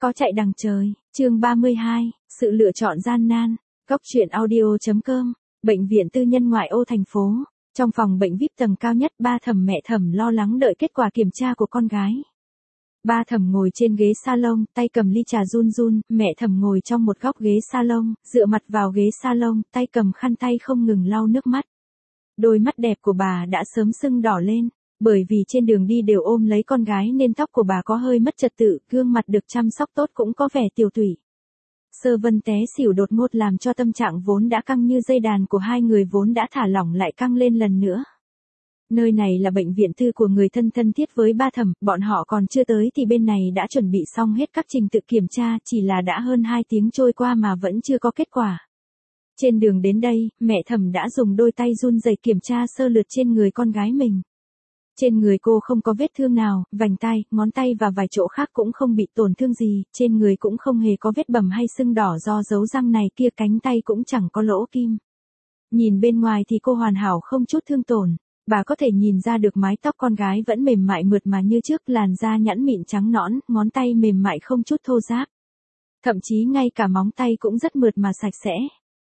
Có chạy đằng trời, chương 32, sự lựa chọn gian nan, Cóc truyện audio.com, bệnh viện tư nhân ngoại ô thành phố. Trong phòng bệnh VIP tầng cao nhất, ba Thẩm mẹ Thẩm lo lắng đợi kết quả kiểm tra của con gái. Ba Thẩm ngồi trên ghế salon, tay cầm ly trà run run, mẹ Thẩm ngồi trong một góc ghế salon, dựa mặt vào ghế salon, tay cầm khăn tay không ngừng lau nước mắt. Đôi mắt đẹp của bà đã sớm sưng đỏ lên, bởi vì trên đường đi đều ôm lấy con gái nên tóc của bà có hơi mất trật tự, gương mặt được chăm sóc tốt cũng có vẻ tiều tụy. Sơ Vân té xỉu đột ngột làm cho tâm trạng vốn đã căng như dây đàn của hai người vốn đã thả lỏng lại căng lên lần nữa. Nơi này là bệnh viện tư của người thân thân thiết với ba Thẩm, bọn họ còn chưa tới thì bên này đã chuẩn bị xong hết các trình tự kiểm tra, chỉ là đã hơn 2 tiếng trôi qua mà vẫn chưa có kết quả. Trên đường đến đây, mẹ Thẩm đã dùng đôi tay run rẩy kiểm tra sơ lược trên người con gái mình. Trên người cô không có vết thương nào, vành tay, ngón tay và vài chỗ khác cũng không bị tổn thương gì, trên người cũng không hề có vết bầm hay sưng đỏ do dấu răng này kia, cánh tay cũng chẳng có lỗ kim. Nhìn bên ngoài thì cô hoàn hảo không chút thương tổn, bà có thể nhìn ra được mái tóc con gái vẫn mềm mại mượt mà như trước, làn da nhẵn mịn trắng nõn, ngón tay mềm mại không chút thô ráp. Thậm chí ngay cả móng tay cũng rất mượt mà sạch sẽ.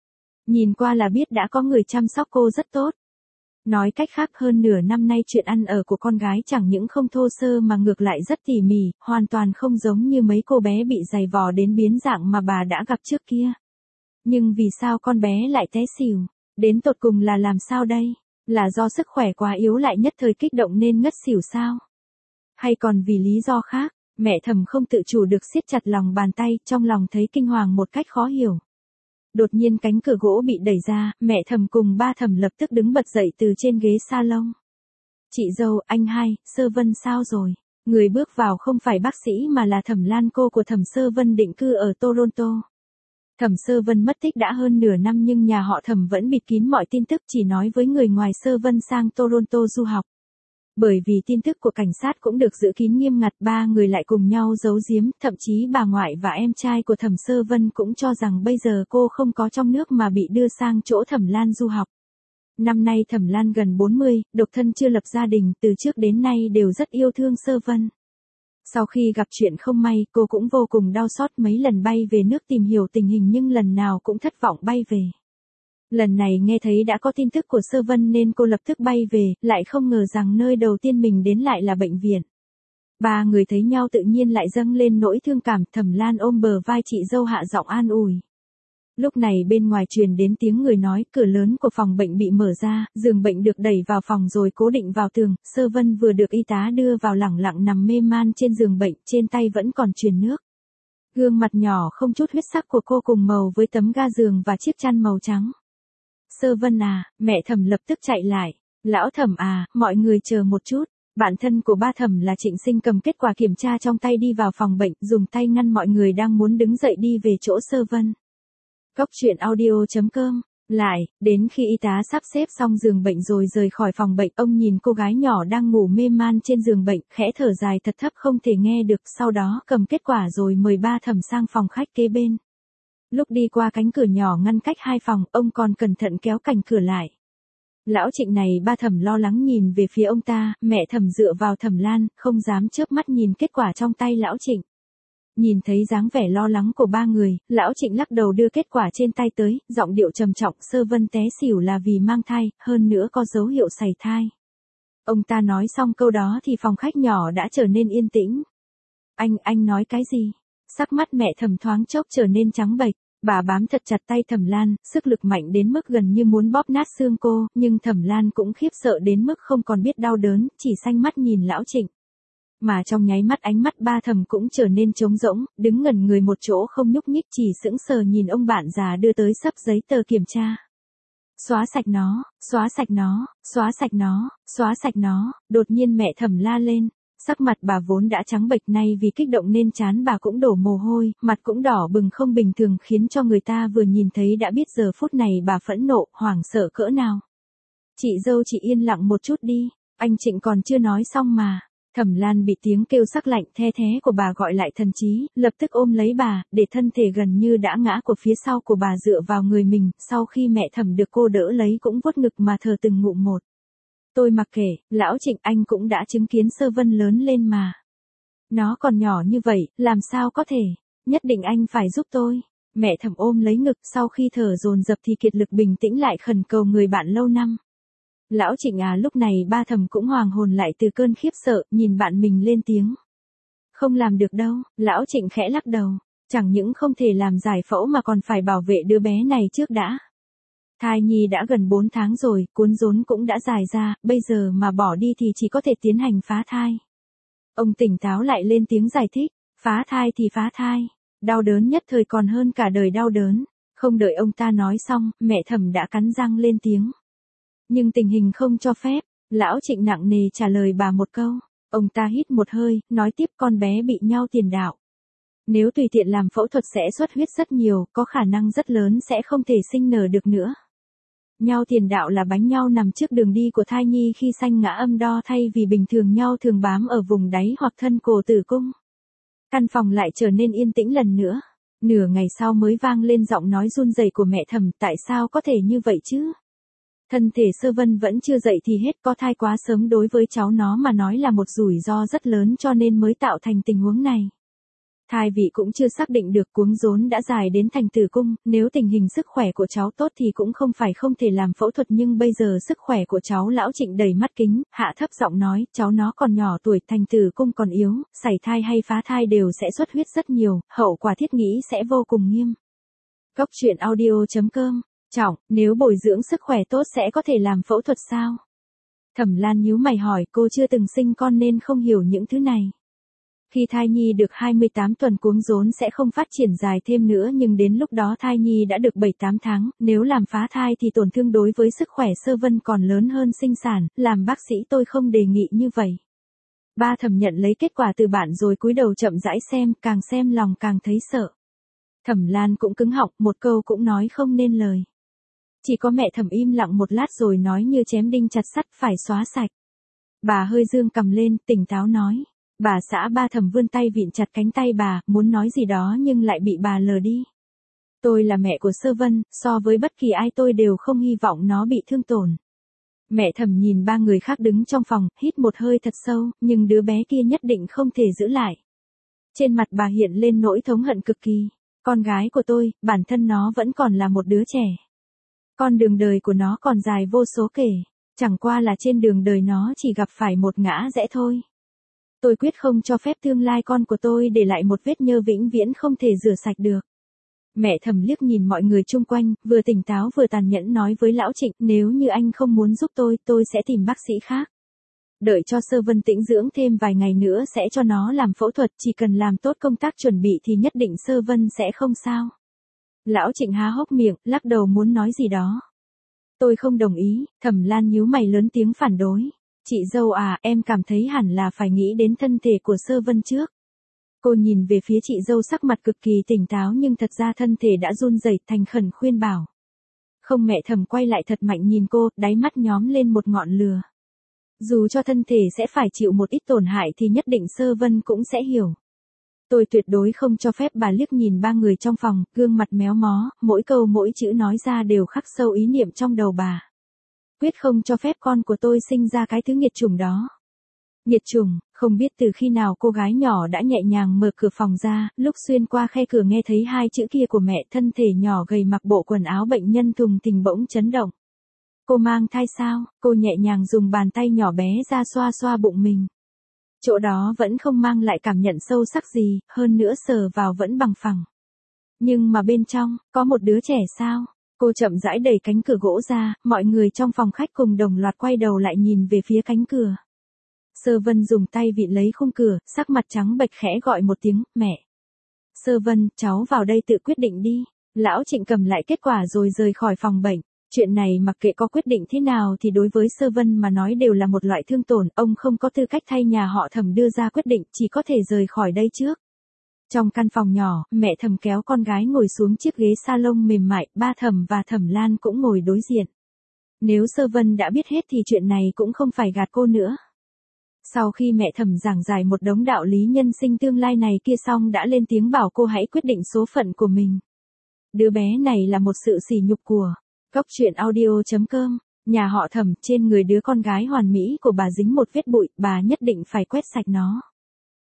Nhìn qua là biết đã có người chăm sóc cô rất tốt. Nói cách khác, hơn nửa năm nay chuyện ăn ở của con gái chẳng những không thô sơ mà ngược lại rất tỉ mỉ, hoàn toàn không giống như mấy cô bé bị giày vò đến biến dạng mà bà đã gặp trước kia. Nhưng vì sao con bé lại té xỉu? Đến tột cùng là làm sao đây? Là do sức khỏe quá yếu lại nhất thời kích động nên ngất xỉu sao? Hay còn vì lý do khác? Mẹ Thẩm không tự chủ được siết chặt lòng bàn tay, trong lòng thấy kinh hoàng một cách khó hiểu. Đột nhiên cánh cửa gỗ bị đẩy ra, mẹ Thẩm cùng ba Thẩm lập tức đứng bật dậy từ trên ghế salon. Chị dâu, anh hai, Sơ Vân sao rồi? Người bước vào không phải bác sĩ mà là Thẩm Lan, cô của Thẩm Sơ Vân định cư ở Toronto. Thẩm Sơ Vân mất tích đã hơn nửa năm nhưng nhà họ Thẩm vẫn bịt kín mọi tin tức, chỉ nói với người ngoài Sơ Vân sang Toronto du học. Bởi vì tin tức của cảnh sát cũng được giữ kín nghiêm ngặt, ba người lại cùng nhau giấu giếm, thậm chí bà ngoại và em trai của Thẩm Sơ Vân cũng cho rằng bây giờ cô không có trong nước mà bị đưa sang chỗ Thẩm Lan du học. Năm nay Thẩm Lan gần 40, độc thân chưa lập gia đình, từ trước đến nay đều rất yêu thương Sơ Vân. Sau khi gặp chuyện không may, cô cũng vô cùng đau xót, mấy lần bay về nước tìm hiểu tình hình nhưng lần nào cũng thất vọng bay về. Lần này nghe thấy đã có tin tức của Sơ Vân nên cô lập tức bay về, lại không ngờ rằng nơi đầu tiên mình đến lại là bệnh viện. Ba người thấy nhau tự nhiên lại dâng lên nỗi thương cảm, Thẩm Lan ôm bờ vai chị dâu hạ giọng an ủi. Lúc này bên ngoài truyền đến tiếng người nói, cửa lớn của phòng bệnh bị mở ra, giường bệnh được đẩy vào phòng rồi cố định vào tường, Sơ Vân vừa được y tá đưa vào lẳng lặng nằm mê man trên giường bệnh, trên tay vẫn còn truyền nước. Gương mặt nhỏ không chút huyết sắc của cô cùng màu với tấm ga giường và chiếc chăn màu trắng. Sơ Vân à, mẹ Thẩm lập tức chạy lại. Lão Thẩm à, mọi người chờ một chút. Bạn thân của ba Thẩm là Trịnh Sinh cầm kết quả kiểm tra trong tay đi vào phòng bệnh, dùng tay ngăn mọi người đang muốn đứng dậy đi về chỗ Sơ Vân. Cóc truyện audio.com. Lại, đến khi y tá sắp xếp xong giường bệnh rồi rời khỏi phòng bệnh, ông nhìn cô gái nhỏ đang ngủ mê man trên giường bệnh, khẽ thở dài thật thấp không thể nghe được, sau đó cầm kết quả rồi mời ba Thẩm sang phòng khách kế bên. Lúc đi qua cánh cửa nhỏ ngăn cách hai phòng, ông còn cẩn thận kéo cành cửa lại. Lão Trịnh này, ba Thẩm lo lắng nhìn về phía ông ta, mẹ Thẩm dựa vào Thẩm Lan, không dám chớp mắt nhìn kết quả trong tay lão Trịnh. Nhìn thấy dáng vẻ lo lắng của ba người, lão Trịnh lắc đầu đưa kết quả trên tay tới, giọng điệu trầm trọng, Sơ Vân té xỉu là vì mang thai, hơn nữa có dấu hiệu sảy thai. Ông ta nói xong câu đó thì phòng khách nhỏ đã trở nên yên tĩnh. Anh nói cái gì? Sắc mắt mẹ Thẩm thoáng chốc trở nên trắng bệch, bà bám thật chặt tay Thẩm Lan, sức lực mạnh đến mức gần như muốn bóp nát xương cô, nhưng Thẩm Lan cũng khiếp sợ đến mức không còn biết đau đớn, chỉ xanh mắt nhìn lão Trịnh. Mà trong nháy mắt ánh mắt ba Thẩm cũng trở nên trống rỗng, đứng ngẩn người một chỗ không nhúc nhích, chỉ sững sờ nhìn ông bạn già đưa tới sấp giấy tờ kiểm tra. Xóa sạch nó, xóa sạch nó, xóa sạch nó, xóa sạch nó, đột nhiên mẹ Thẩm la lên. Sắc mặt bà vốn đã trắng bệch, nay vì kích động nên trán bà cũng đổ mồ hôi, mặt cũng đỏ bừng không bình thường, khiến cho người ta vừa nhìn thấy đã biết giờ phút này bà phẫn nộ, hoảng sợ cỡ nào. Chị dâu chị yên lặng một chút đi, anh Trịnh còn chưa nói xong mà. Thẩm Lan bị tiếng kêu sắc lạnh the thé của bà gọi lại thần trí, lập tức ôm lấy bà, để thân thể gần như đã ngã của phía sau của bà dựa vào người mình, sau khi mẹ Thẩm được cô đỡ lấy cũng vuốt ngực mà thở từng ngụm một. Tôi mặc kệ, lão Trịnh, anh cũng đã chứng kiến Sơ Vân lớn lên mà. Nó còn nhỏ như vậy, làm sao có thể? Nhất định anh phải giúp tôi. Mẹ Thẩm ôm lấy ngực, sau khi thở dồn dập thì kiệt lực bình tĩnh lại khẩn cầu người bạn lâu năm. Lão Trịnh à, lúc này ba Thẩm cũng hoàng hồn lại từ cơn khiếp sợ, nhìn bạn mình lên tiếng. Không làm được đâu, Lão Trịnh khẽ lắc đầu. Chẳng những không thể làm giải phẫu mà còn phải bảo vệ đứa bé này trước đã. Thai nhi đã gần 4 tháng rồi, cuốn rốn cũng đã dài ra, bây giờ mà bỏ đi thì chỉ có thể tiến hành phá thai. Ông tỉnh táo lại lên tiếng giải thích, phá thai thì phá thai, đau đớn nhất thời còn hơn cả đời đau đớn. Không đợi ông ta nói xong, mẹ Thẩm đã cắn răng lên tiếng. Nhưng tình hình không cho phép, Lão Trịnh nặng nề trả lời bà một câu. Ông ta hít một hơi, nói tiếp con bé bị nhau tiền đạo. Nếu tùy tiện làm phẫu thuật sẽ xuất huyết rất nhiều, có khả năng rất lớn sẽ không thể sinh nở được nữa. Nhau tiền đạo là bánh nhau nằm trước đường đi của thai nhi khi sanh ngã âm đo, thay vì bình thường nhau thường bám ở vùng đáy hoặc thân cổ tử cung. Căn phòng lại trở nên yên tĩnh lần nữa. Nửa ngày sau mới vang lên giọng nói run rẩy của mẹ Thẩm, tại sao có thể như vậy chứ? Thân thể Sơ Vân vẫn chưa dậy thì hết, có thai quá sớm đối với cháu nó mà nói là một rủi ro rất lớn cho nên mới tạo thành tình huống này. Thai vị cũng chưa xác định được, cuống rốn đã dài đến thành tử cung, nếu tình hình sức khỏe của cháu tốt thì cũng không phải không thể làm phẫu thuật, nhưng bây giờ sức khỏe của cháu. Lão Trịnh đầy mắt kính, hạ thấp giọng nói, cháu nó còn nhỏ tuổi, thành tử cung còn yếu, sảy thai hay phá thai đều sẽ xuất huyết rất nhiều, hậu quả thiết nghĩ sẽ vô cùng nghiêm. Cốc truyện audio.com. Trọng, nếu bồi dưỡng sức khỏe tốt sẽ có thể làm phẫu thuật sao? Thẩm Lan nhíu mày hỏi, cô chưa từng sinh con nên không hiểu những thứ này. Khi thai nhi được 28 tuần cuống rốn sẽ không phát triển dài thêm nữa, nhưng đến lúc đó thai nhi đã được 7-8 tháng, nếu làm phá thai thì tổn thương đối với sức khỏe Sơ Vân còn lớn hơn sinh sản, làm bác sĩ tôi không đề nghị như vậy. Ba Thẩm nhận lấy kết quả từ bạn rồi cúi đầu chậm rãi xem, càng xem lòng càng thấy sợ. Thẩm Lan cũng cứng họng, một câu cũng nói không nên lời. Chỉ có mẹ Thẩm im lặng một lát rồi nói như chém đinh chặt sắt, phải xóa sạch. Bà hơi dương cằm lên, tỉnh táo nói. Bà xã. Ba Thẩm vươn tay vịn chặt cánh tay bà, muốn nói gì đó nhưng lại bị bà lờ đi. Tôi là mẹ của Sơ Vân, so với bất kỳ ai tôi đều không hy vọng nó bị thương tổn. Mẹ Thẩm nhìn ba người khác đứng trong phòng, hít một hơi thật sâu, nhưng đứa bé kia nhất định không thể giữ lại. Trên mặt bà hiện lên nỗi thống hận cực kỳ. Con gái của tôi, bản thân nó vẫn còn là một đứa trẻ. Con đường đời của nó còn dài vô số kể, chẳng qua là trên đường đời nó chỉ gặp phải một ngã rẽ thôi. Tôi quyết không cho phép tương lai con của tôi để lại một vết nhơ vĩnh viễn không thể rửa sạch được. Mẹ Thẩm liếc nhìn mọi người chung quanh, vừa tỉnh táo vừa tàn nhẫn nói với Lão Trịnh, nếu như anh không muốn giúp tôi sẽ tìm bác sĩ khác. Đợi cho Sơ Vân tĩnh dưỡng thêm vài ngày nữa sẽ cho nó làm phẫu thuật, chỉ cần làm tốt công tác chuẩn bị thì nhất định Sơ Vân sẽ không sao. Lão Trịnh há hốc miệng, lắc đầu muốn nói gì đó. Tôi không đồng ý. Thẩm Lan nhíu mày lớn tiếng phản đối. Chị dâu à, em cảm thấy hẳn là phải nghĩ đến thân thể của Sơ Vân trước. Cô nhìn về phía chị dâu sắc mặt cực kỳ tỉnh táo nhưng thật ra thân thể đã run rẩy, thành khẩn khuyên bảo. Không. Mẹ Thẩm quay lại thật mạnh nhìn cô, đáy mắt nhóm lên một ngọn lửa. Dù cho thân thể sẽ phải chịu một ít tổn hại thì nhất định Sơ Vân cũng sẽ hiểu. Tôi tuyệt đối không cho phép. Bà liếc nhìn ba người trong phòng, gương mặt méo mó, mỗi câu mỗi chữ nói ra đều khắc sâu ý niệm trong đầu bà. Quyết không cho phép con của tôi sinh ra cái thứ nghiệt chủng đó. Nghiệt chủng. Không biết từ khi nào cô gái nhỏ đã nhẹ nhàng mở cửa phòng ra, lúc xuyên qua khe cửa nghe thấy hai chữ kia của mẹ, thân thể nhỏ gầy mặc bộ quần áo bệnh nhân thùng thình bỗng chấn động. Cô mang thai sao? Cô nhẹ nhàng dùng bàn tay nhỏ bé ra xoa xoa bụng mình. Chỗ đó vẫn không mang lại cảm nhận sâu sắc gì, hơn nữa sờ vào vẫn bằng phẳng. Nhưng mà bên trong, có một đứa trẻ sao? Cô chậm rãi đẩy cánh cửa gỗ ra, mọi người trong phòng khách cùng đồng loạt quay đầu lại nhìn về phía cánh cửa. Sơ Vân dùng tay vịn lấy khung cửa, sắc mặt trắng bệch khẽ gọi một tiếng, mẹ. Sơ Vân, cháu vào đây tự quyết định đi. Lão Trịnh cầm lại kết quả rồi rời khỏi phòng bệnh. Chuyện này mặc kệ có quyết định thế nào thì đối với Sơ Vân mà nói đều là một loại thương tổn, ông không có tư cách thay nhà họ Thẩm đưa ra quyết định, chỉ có thể rời khỏi đây trước. Trong căn phòng nhỏ, mẹ Thẩm kéo con gái ngồi xuống chiếc ghế salon mềm mại, ba Thẩm và Thẩm Lan cũng ngồi đối diện. Nếu Sơ Vân đã biết hết thì chuyện này cũng không phải gạt cô nữa. Sau khi mẹ Thẩm giảng giải một đống đạo lý nhân sinh tương lai này kia xong đã lên tiếng bảo cô hãy quyết định số phận của mình. Đứa bé này là một sự sỉ nhục của Cốc truyện audio.com. Nhà họ Thẩm, trên người đứa con gái hoàn mỹ của bà dính một vết bụi, bà nhất định phải quét sạch nó.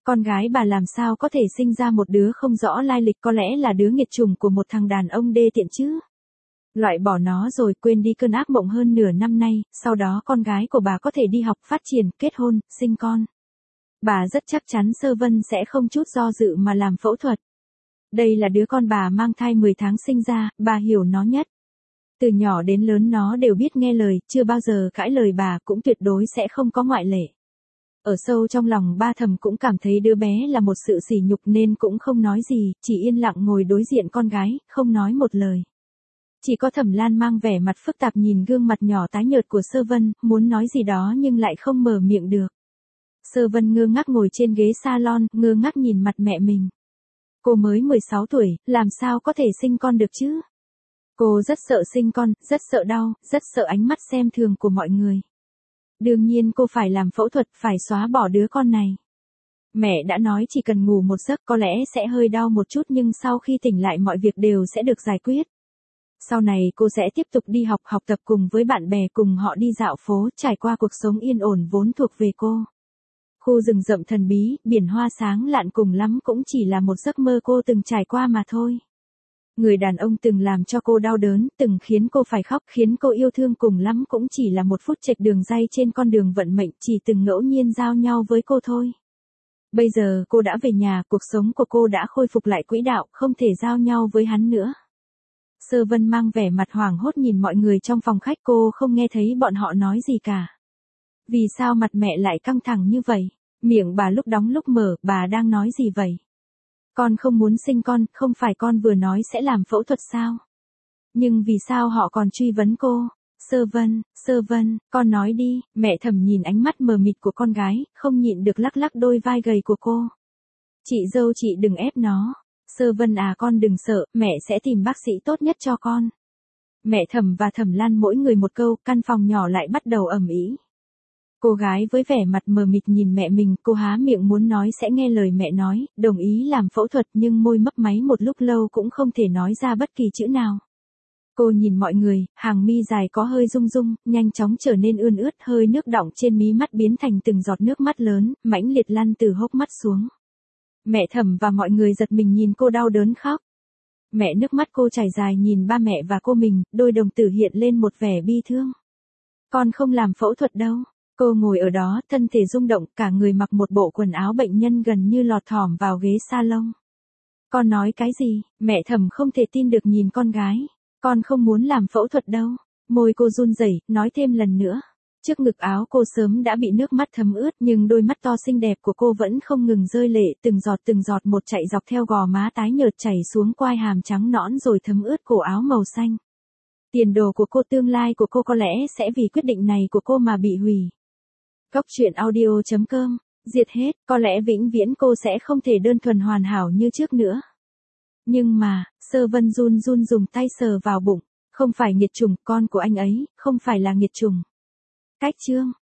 Con gái bà làm sao có thể sinh ra một đứa không rõ lai lịch, có lẽ là đứa nghiệt chủng của một thằng đàn ông đê tiện chứ. Loại bỏ nó rồi, quên đi cơn ác mộng hơn nửa năm nay, sau đó con gái của bà có thể đi học, phát triển, kết hôn, sinh con. Bà rất chắc chắn Sơ Vân sẽ không chút do dự mà làm phẫu thuật. Đây là đứa con bà mang thai 10 tháng sinh ra, bà hiểu nó nhất. Từ nhỏ đến lớn nó đều biết nghe lời, chưa bao giờ cãi lời bà, cũng tuyệt đối sẽ không có ngoại lệ. Ở sâu trong lòng Ba Thẩm cũng cảm thấy đứa bé là một sự sỉ nhục nên cũng không nói gì, chỉ yên lặng ngồi đối diện con gái, không nói một lời. Chỉ có Thẩm Lan mang vẻ mặt phức tạp nhìn gương mặt nhỏ tái nhợt của Sơ Vân, muốn nói gì đó nhưng lại không mở miệng được. Sơ Vân ngơ ngác ngồi trên ghế salon, ngơ ngác nhìn mặt mẹ mình. Cô mới 16 tuổi, làm sao có thể sinh con được chứ? Cô rất sợ sinh con, rất sợ đau, rất sợ ánh mắt xem thường của mọi người. Đương nhiên cô phải làm phẫu thuật, phải xóa bỏ đứa con này. Mẹ đã nói chỉ cần ngủ một giấc có lẽ sẽ hơi đau một chút nhưng sau khi tỉnh lại mọi việc đều sẽ được giải quyết. Sau này cô sẽ tiếp tục đi học, học tập cùng với bạn bè, cùng họ đi dạo phố, trải qua cuộc sống yên ổn vốn thuộc về cô. Khu rừng rậm thần bí, biển hoa sáng lạn cùng lắm cũng chỉ là một giấc mơ cô từng trải qua mà thôi. Người đàn ông từng làm cho cô đau đớn, từng khiến cô phải khóc, khiến cô yêu thương cùng lắm cũng chỉ là một phút chệch đường ray trên con đường vận mệnh, chỉ từng ngẫu nhiên giao nhau với cô thôi. Bây giờ cô đã về nhà, cuộc sống của cô đã khôi phục lại quỹ đạo, không thể giao nhau với hắn nữa. Sơ Vân mang vẻ mặt hoảng hốt nhìn mọi người trong phòng khách, cô không nghe thấy bọn họ nói gì cả. Vì sao mặt mẹ lại căng thẳng như vậy? Miệng bà lúc đóng lúc mở, bà đang nói gì vậy? Con không muốn sinh con, không phải con vừa nói sẽ làm phẫu thuật sao? Nhưng vì sao họ còn truy vấn cô? Sơ Vân, con nói đi, mẹ Thẩm nhìn ánh mắt mờ mịt của con gái, không nhịn được lắc lắc đôi vai gầy của cô. Chị dâu chị đừng ép nó. Sơ Vân à, con đừng sợ, mẹ sẽ tìm bác sĩ tốt nhất cho con. Mẹ Thẩm và Thẩm Lan mỗi người một câu, căn phòng nhỏ lại bắt đầu ầm ĩ. Cô gái với vẻ mặt mờ mịt nhìn mẹ mình, cô há miệng muốn nói sẽ nghe lời mẹ nói, đồng ý làm phẫu thuật nhưng môi mấp máy một lúc lâu cũng không thể nói ra bất kỳ chữ nào. Cô nhìn mọi người, hàng mi dài có hơi rung rung, nhanh chóng trở nên ươn ướt, hơi nước đọng trên mí mắt biến thành từng giọt nước mắt lớn, mãnh liệt lăn từ hốc mắt xuống. Mẹ Thẩm và mọi người giật mình nhìn cô đau đớn khóc. Mẹ nước mắt cô chảy dài nhìn ba mẹ và cô mình, đôi đồng tử hiện lên một vẻ bi thương. Con không làm phẫu thuật đâu. Cô ngồi ở đó, thân thể rung động, cả người mặc một bộ quần áo bệnh nhân gần như lọt thỏm vào ghế salon. Con nói cái gì? Mẹ Thẩm không thể tin được nhìn con gái. Con không muốn làm phẫu thuật đâu. Môi cô run rẩy, nói thêm lần nữa. Trước ngực áo cô sớm đã bị nước mắt thấm ướt nhưng đôi mắt to xinh đẹp của cô vẫn không ngừng rơi lệ, từng giọt một chạy dọc theo gò má tái nhợt chảy xuống quai hàm trắng nõn rồi thấm ướt cổ áo màu xanh. Tiền đồ của cô, tương lai của cô có lẽ sẽ vì quyết định này của cô mà bị hủy. Cóc truyện audio.com, diệt hết, có lẽ vĩnh viễn cô sẽ không thể đơn thuần hoàn hảo như trước nữa. Nhưng mà, Sơ Vân run run dùng tay sờ vào bụng, không phải nghiệt chủng, con của anh ấy, không phải là nghiệt chủng. Cách chương